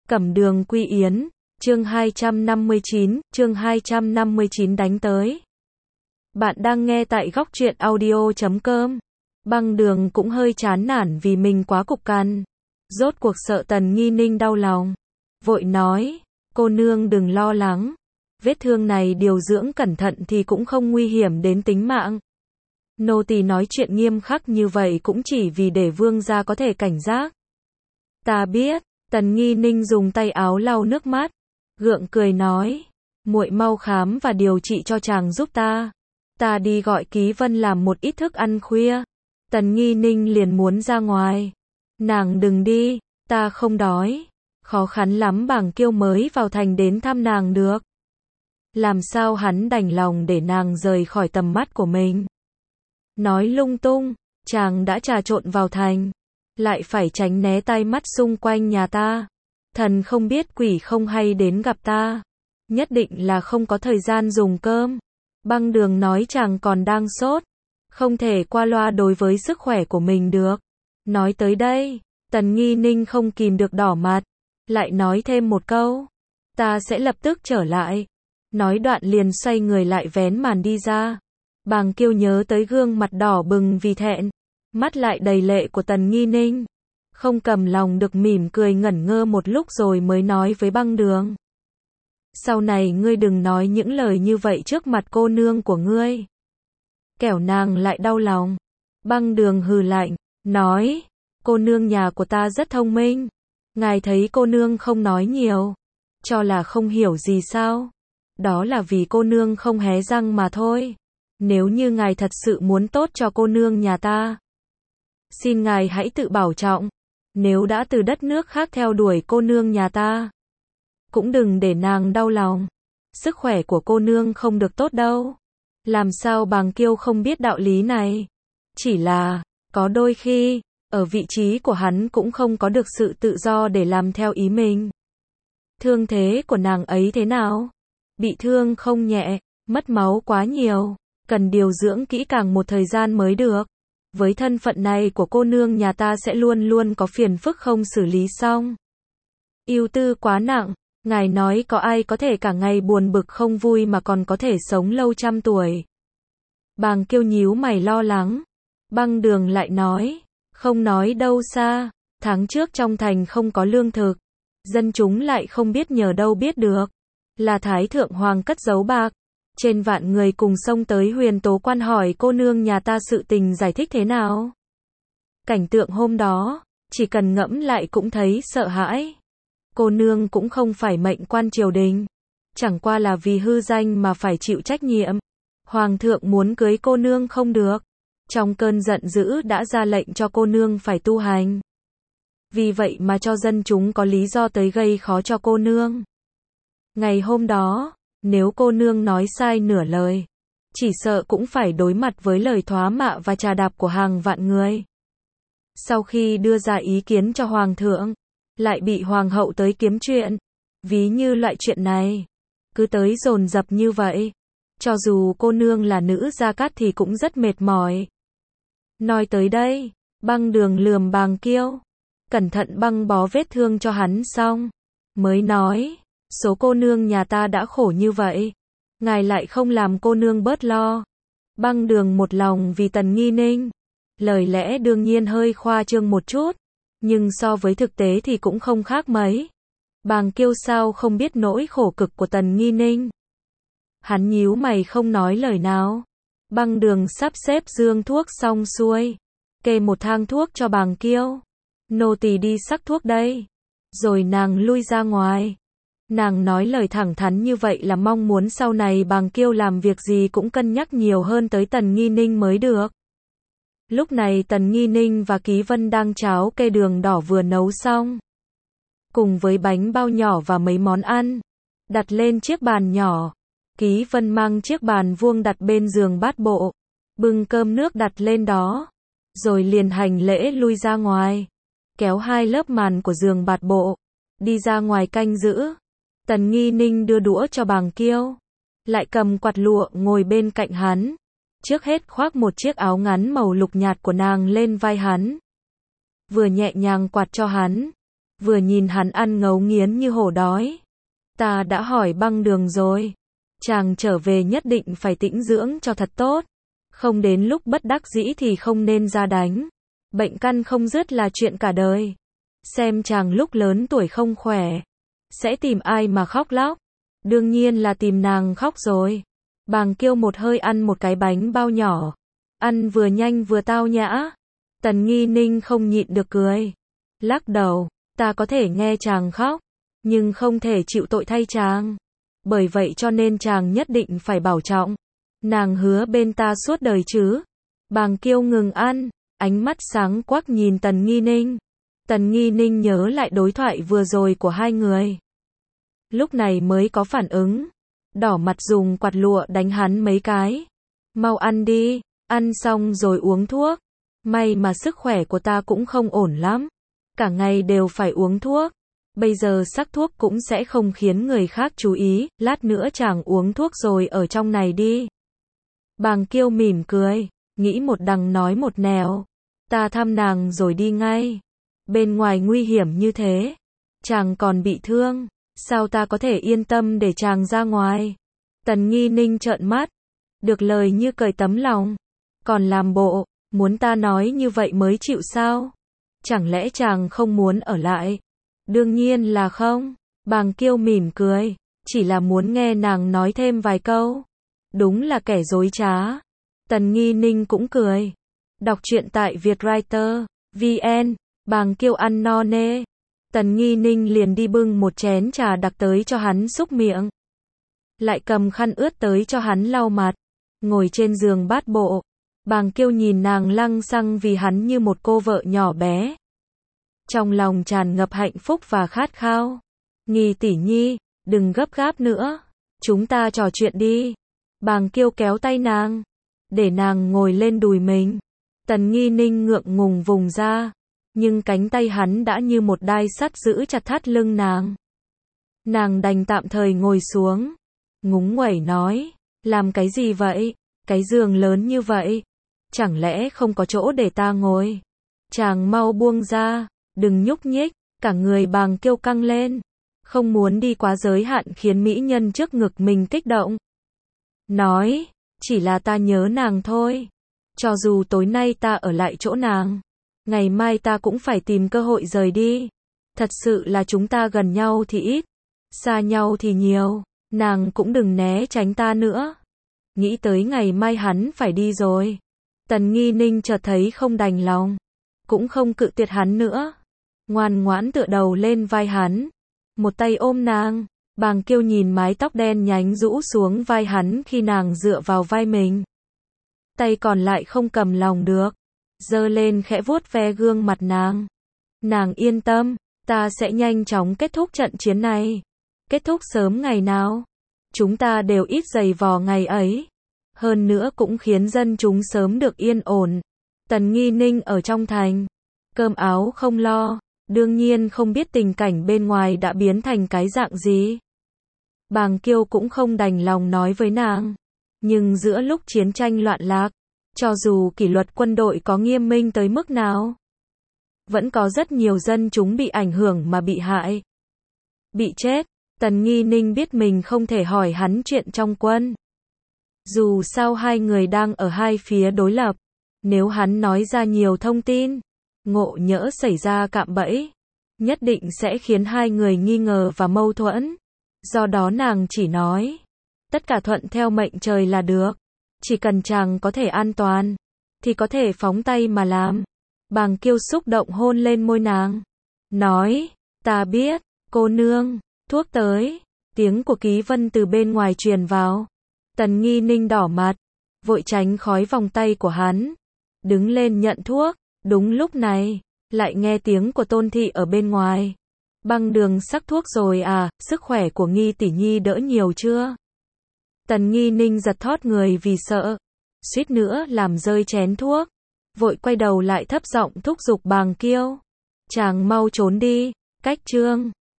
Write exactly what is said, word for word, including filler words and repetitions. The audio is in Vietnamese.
Cẩm Đường Quy Yến, chương hai trăm năm mươi chín, chương hai trăm năm mươi chín đánh tới. Bạn đang nghe tại góc truyện audio chấm com. Băng Đường cũng hơi chán nản vì mình quá cục cằn. Rốt cuộc sợ Tần Nghi Ninh đau lòng. Vội nói, cô nương đừng lo lắng. Vết thương này điều dưỡng cẩn thận thì cũng không nguy hiểm đến tính mạng. Nô tỳ nói chuyện nghiêm khắc như vậy cũng chỉ vì để vương gia có thể cảnh giác. Ta biết. Tần Nghi Ninh dùng tay áo lau nước mắt, gượng cười nói, muội mau khám và điều trị cho chàng giúp ta. Ta đi gọi Ký Vân làm một ít thức ăn khuya. Tần Nghi Ninh liền muốn ra ngoài. Nàng đừng đi, ta không đói. Khó khăn lắm Bàng Kiêu mới vào thành đến thăm nàng được. Làm sao hắn đành lòng để nàng rời khỏi tầm mắt của mình. Nói lung tung, chàng đã trà trộn vào thành. Lại phải tránh né tai mắt xung quanh nhà ta. Thần không biết quỷ không hay đến gặp ta. Nhất định là không có thời gian dùng cơm. Băng Đường nói chàng còn đang sốt. Không thể qua loa đối với sức khỏe của mình được. Nói tới đây, Tần Nghi Ninh không kìm được đỏ mặt. Lại nói thêm một câu. Ta sẽ lập tức trở lại. Nói đoạn liền xoay người lại vén màn đi ra. Bàng Kiêu nhớ tới gương mặt đỏ bừng vì thẹn. Mắt lại đầy lệ của Tần Nghi Ninh. Không cầm lòng được mỉm cười ngẩn ngơ một lúc rồi mới nói với Băng Đường. Sau này ngươi đừng nói những lời như vậy trước mặt cô nương của ngươi. Kẻo nàng lại đau lòng. Băng Đường hừ lạnh, nói, cô nương nhà của ta rất thông minh. Ngài thấy cô nương không nói nhiều. Cho là không hiểu gì sao? Đó là vì cô nương không hé răng mà thôi. Nếu như ngài thật sự muốn tốt cho cô nương nhà ta, xin ngài hãy tự bảo trọng. Nếu đã từ đất nước khác theo đuổi cô nương nhà ta, cũng đừng để nàng đau lòng. Sức khỏe của cô nương không được tốt đâu. Làm sao Bàng Kiêu không biết đạo lý này? Chỉ là, có đôi khi, ở vị trí của hắn cũng không có được sự tự do để làm theo ý mình. Thương thế của nàng ấy thế nào? Bị thương không nhẹ, mất máu quá nhiều, cần điều dưỡng kỹ càng một thời gian mới được. Với thân phận này của cô nương nhà ta sẽ luôn luôn có phiền phức không xử lý xong. Ưu tư quá nặng, ngài nói có ai có thể cả ngày buồn bực không vui mà còn có thể sống lâu trăm tuổi. Bàng Kiêu nhíu mày lo lắng. Băng Đường lại nói, không nói đâu xa, tháng trước trong thành không có lương thực. Dân chúng lại không biết nhờ đâu biết được. Là Thái Thượng Hoàng cất giấu bạc. Trên vạn người cùng xông tới Huyền Tố Quan hỏi cô nương nhà ta sự tình giải thích thế nào. Cảnh tượng hôm đó, chỉ cần ngẫm lại cũng thấy sợ hãi. Cô nương cũng không phải mệnh quan triều đình. Chẳng qua là vì hư danh mà phải chịu trách nhiệm. Hoàng thượng muốn cưới cô nương không được. Trong cơn giận dữ đã ra lệnh cho cô nương phải tu hành. Vì vậy mà cho dân chúng có lý do tới gây khó cho cô nương. Ngày hôm đó, nếu cô nương nói sai nửa lời, chỉ sợ cũng phải đối mặt với lời thoá mạ và trà đạp của hàng vạn người. Sau khi đưa ra ý kiến cho Hoàng thượng, lại bị Hoàng hậu tới kiếm chuyện. Ví như loại chuyện này, cứ tới dồn dập như vậy. Cho dù cô nương là nữ gia cát thì cũng rất mệt mỏi. Nói tới đây, Băng Đường lườm Bàng Kiêu. Cẩn thận băng bó vết thương cho hắn xong. Mới nói, số cô nương nhà ta đã khổ như vậy. Ngài lại không làm cô nương bớt lo. Băng Đường một lòng vì Tần Nghi Ninh. Lời lẽ đương nhiên hơi khoa trương một chút. Nhưng so với thực tế thì cũng không khác mấy. Bàng Kiêu sao không biết nỗi khổ cực của Tần Nghi Ninh. Hắn nhíu mày không nói lời nào. Băng Đường sắp xếp dương thuốc xong xuôi. Kê một thang thuốc cho Bàng Kiêu. Nô tỳ đi sắc thuốc đây. Rồi nàng lui ra ngoài. Nàng nói lời thẳng thắn như vậy là mong muốn sau này Bàng Kiêu làm việc gì cũng cân nhắc nhiều hơn tới Tần Nghi Ninh mới được. Lúc này Tần Nghi Ninh và Ký Vân đang cháo kê đường đỏ vừa nấu xong. Cùng với bánh bao nhỏ và mấy món ăn. Đặt lên chiếc bàn nhỏ. Ký Vân mang chiếc bàn vuông đặt bên giường bát bộ. Bưng cơm nước đặt lên đó. Rồi liền hành lễ lui ra ngoài. Kéo hai lớp màn của giường bạt bộ. Đi ra ngoài canh giữ. Tần Nghi Ninh đưa đũa cho Bàng Kiêu. Lại cầm quạt lụa ngồi bên cạnh hắn. Trước hết khoác một chiếc áo ngắn màu lục nhạt của nàng lên vai hắn. Vừa nhẹ nhàng quạt cho hắn. vừa nhìn hắn ăn ngấu nghiến như hổ đói. Ta đã hỏi băng đường rồi. Chàng trở về nhất định phải tĩnh dưỡng cho thật tốt. Không đến lúc bất đắc dĩ thì không nên ra đánh. Bệnh căn không dứt là chuyện cả đời. Xem chàng lúc lớn tuổi không khỏe. Sẽ tìm ai mà khóc lóc? Đương nhiên là tìm nàng khóc rồi. Bàng Kiêu một hơi ăn một cái bánh bao nhỏ. Ăn vừa nhanh vừa tao nhã. Tần Nghi Ninh không nhịn được cười. Lắc đầu, ta có thể nghe chàng khóc, nhưng không thể chịu tội thay chàng. Bởi vậy cho nên chàng nhất định phải bảo trọng. Nàng hứa bên ta suốt đời chứ. Bàng Kiêu ngừng ăn, ánh mắt sáng quắc nhìn Tần Nghi Ninh. Tần Nghi Ninh nhớ lại đối thoại vừa rồi của hai người. Lúc này mới có phản ứng. Đỏ mặt dùng quạt lụa đánh hắn mấy cái. Mau ăn đi, ăn xong rồi uống thuốc. May mà sức khỏe của ta cũng không ổn lắm. Cả ngày đều phải uống thuốc. Bây giờ sắc thuốc cũng sẽ không khiến người khác chú ý. Lát nữa chàng uống thuốc rồi ở trong này đi. Bàng Kiêu mỉm cười, nghĩ một đằng nói một nẻo. Ta thăm nàng rồi đi ngay. Bên ngoài nguy hiểm như thế. Chàng còn bị thương. Sao ta có thể yên tâm để chàng ra ngoài? Tần Nghi Ninh trợn mắt. Được lời như cởi tấm lòng. Còn làm bộ, muốn ta nói như vậy mới chịu sao? Chẳng lẽ chàng không muốn ở lại? Đương nhiên là không. Bàng Kiêu mỉm cười. Chỉ là muốn nghe nàng nói thêm vài câu. Đúng là kẻ dối trá. Tần Nghi Ninh cũng cười. Đọc truyện tại Vietwriter chấm vn. Bàng Kiêu ăn no nê. Tần Nghi Ninh liền đi bưng một chén trà đặc tới cho hắn xúc miệng. Lại cầm khăn ướt tới cho hắn lau mặt. Ngồi trên giường bát bộ. Bàng Kiêu nhìn nàng lăng xăng vì hắn như một cô vợ nhỏ bé. Trong lòng tràn ngập hạnh phúc và khát khao. Nghi tỷ nhi, đừng gấp gáp nữa. Chúng ta trò chuyện đi. Bàng Kiêu kéo tay nàng. Để nàng ngồi lên đùi mình. Tần Nghi Ninh ngượng ngùng vùng ra. Nhưng cánh tay hắn đã như một đai sắt giữ chặt thắt lưng nàng. Nàng đành tạm thời ngồi xuống. Ngúng nguẩy nói. Làm cái gì vậy? Cái giường lớn như vậy. Chẳng lẽ không có chỗ để ta ngồi? Chàng mau buông ra. Đừng nhúc nhích. Cả người Bàng Kiêu căng lên. Không muốn đi quá giới hạn khiến mỹ nhân trước ngực mình kích động. Nói. Chỉ là ta nhớ nàng thôi. Cho dù tối nay ta ở lại chỗ nàng. Ngày mai ta cũng phải tìm cơ hội rời đi. Thật sự là chúng ta gần nhau thì ít. Xa nhau thì nhiều. Nàng cũng đừng né tránh ta nữa. Nghĩ tới ngày mai hắn phải đi rồi. Tần Nghi Ninh chợt thấy không đành lòng. Cũng không cự tuyệt hắn nữa. Ngoan ngoãn tựa đầu lên vai hắn. Một tay ôm nàng. Bàng Kiêu nhìn mái tóc đen nhánh rũ xuống vai hắn khi nàng dựa vào vai mình. Tay còn lại không cầm lòng được. Giơ lên khẽ vuốt ve gương mặt nàng. Nàng yên tâm. Ta sẽ nhanh chóng kết thúc trận chiến này. Kết thúc sớm ngày nào. Chúng ta đều ít giày vò ngày ấy. Hơn nữa cũng khiến dân chúng sớm được yên ổn. Tần Nghi Ninh ở trong thành. Cơm áo không lo. Đương nhiên không biết tình cảnh bên ngoài đã biến thành cái dạng gì. Bàng Kiêu cũng không đành lòng nói với nàng. Nhưng giữa lúc chiến tranh loạn lạc, cho dù kỷ luật quân đội có nghiêm minh tới mức nào, vẫn có rất nhiều dân chúng bị ảnh hưởng mà bị hại. Bị chết. Tần Nghi Ninh biết mình không thể hỏi hắn chuyện trong quân. Dù sao hai người đang ở hai phía đối lập. Nếu hắn nói ra nhiều thông tin, ngộ nhỡ xảy ra cạm bẫy, nhất định sẽ khiến hai người nghi ngờ và mâu thuẫn. Do đó nàng chỉ nói, tất cả thuận theo mệnh trời là được. Chỉ cần chàng có thể an toàn, thì có thể phóng tay mà làm. Bàng Kiêu xúc động hôn lên môi nàng. Nói, ta biết, cô nương, thuốc tới. Tiếng của Ký Vân từ bên ngoài truyền vào. Tần Nghi Ninh đỏ mặt, vội tránh khói vòng tay của hắn. Đứng lên nhận thuốc. Đúng lúc này, lại nghe tiếng của Tôn Thị ở bên ngoài. Băng đường sắc thuốc rồi à, sức khỏe của Nghi tỷ nhi đỡ nhiều chưa? Tần Nghi Ninh giật thót người vì sợ. Suýt nữa làm rơi chén thuốc. Vội quay đầu lại thấp giọng thúc giục Bàng Kiêu. Chàng mau trốn đi, cách trương.